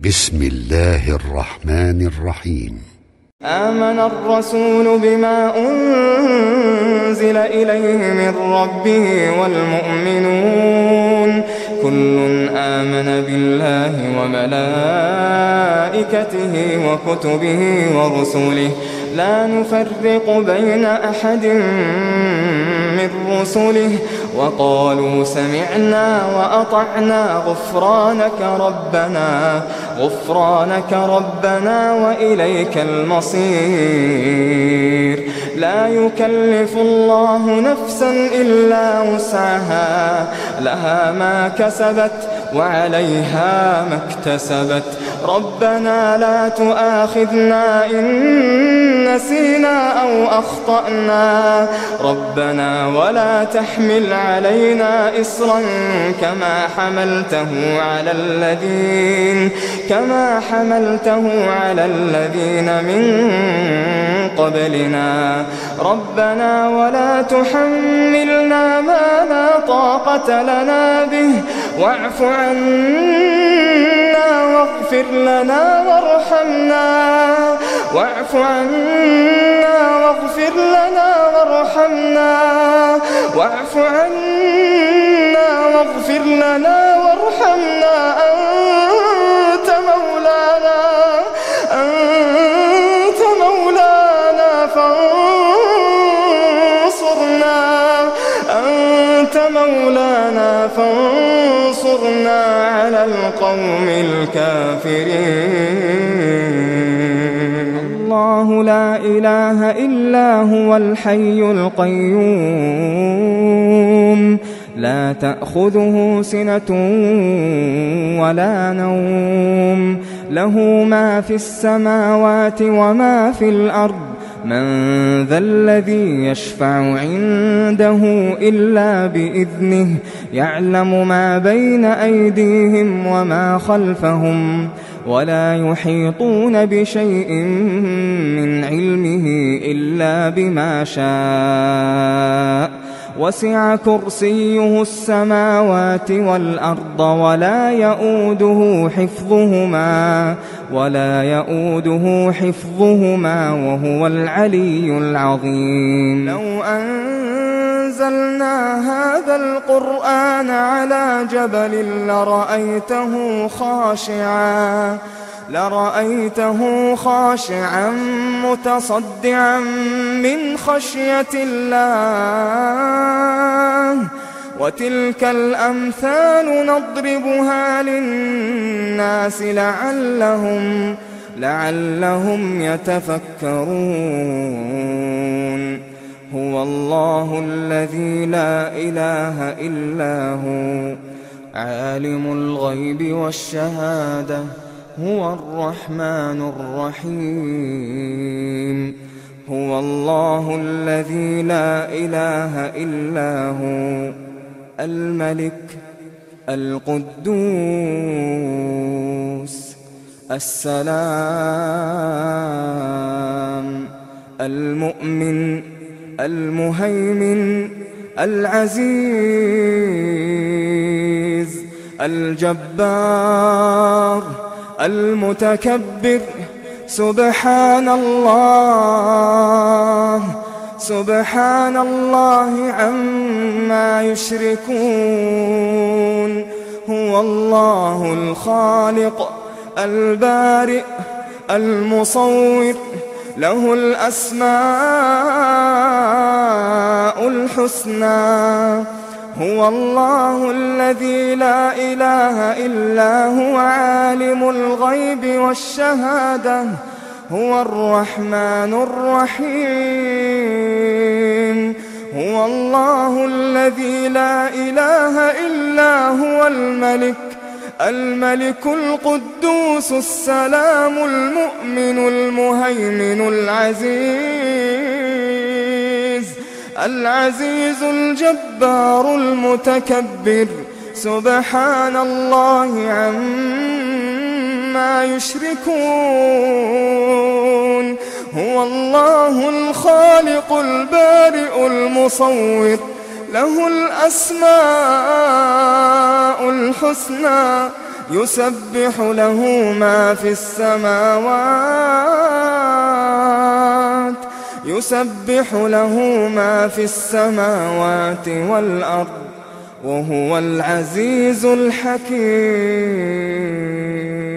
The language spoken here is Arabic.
بسم الله الرحمن الرحيم. آمن الرسول بما أنزل إليه من ربه والمؤمنون كل آمن بالله وملائكته وكتبه ورسله لا نفرق بين أحد من رسله وقالوا سمعنا وأطعنا غفرانك ربنا وإليك المصير. لا يكلف الله نفسا إلا وسعها لها ما كسبت وعليها ما اكتسبت. ربنا لا تؤاخذنا إن نسينا أو أخطأنا ربنا ولا تحمل علينا إصرا كما حملته على الذين من قبلنا ربنا ولا تحملنا ما لا طاقة لنا به واعف عنا واغفر لنا وارحمنا أنت مولانا فانصرنا على القوم الكافرين. الله لا إله إلا هو الحي القيوم لا تأخذه سنة ولا نوم له ما في السماوات وما في الأرض من ذا الذي يشفع عنده إلا بإذنه يعلم ما بين أيديهم وما خلفهم ولا يحيطون بشيء من علمه إلا بما شاء وسع كرسيه السماوات والأرض ولا يؤوده حفظهما وهو العلي العظيم. لو أنزلنا هذا القرآن على جبل لرأيته خاشعا متصدعا من خشية الله وتلك الأمثال نضربها للناس لعلهم يتفكرون. هو الله الذي لا إله إلا هو عالم الغيب والشهادة هو الرحمن الرحيم. هو الله الذي لا إله إلا هو الملك القدوس السلام المؤمن المهيمن العزيز الجبار المتكبر. سبحان الله عما يشركون. هو الله الخالق البارئ المصور له الأسماء الحسنى. هو الله الذي لا إله إلا هو عالم الغيب والشهادة هو الرحمن الرحيم. هو الله الذي لا إله إلا هو الملك القدوس السلام المؤمن المهيمن العزيز الجبار المتكبر. سبحان الله عما يشركون. هو الله الخالق البارئ المصور له الأسماء الحسنى يسبح له ما في السماوات والأرض وهو العزيز الحكيم.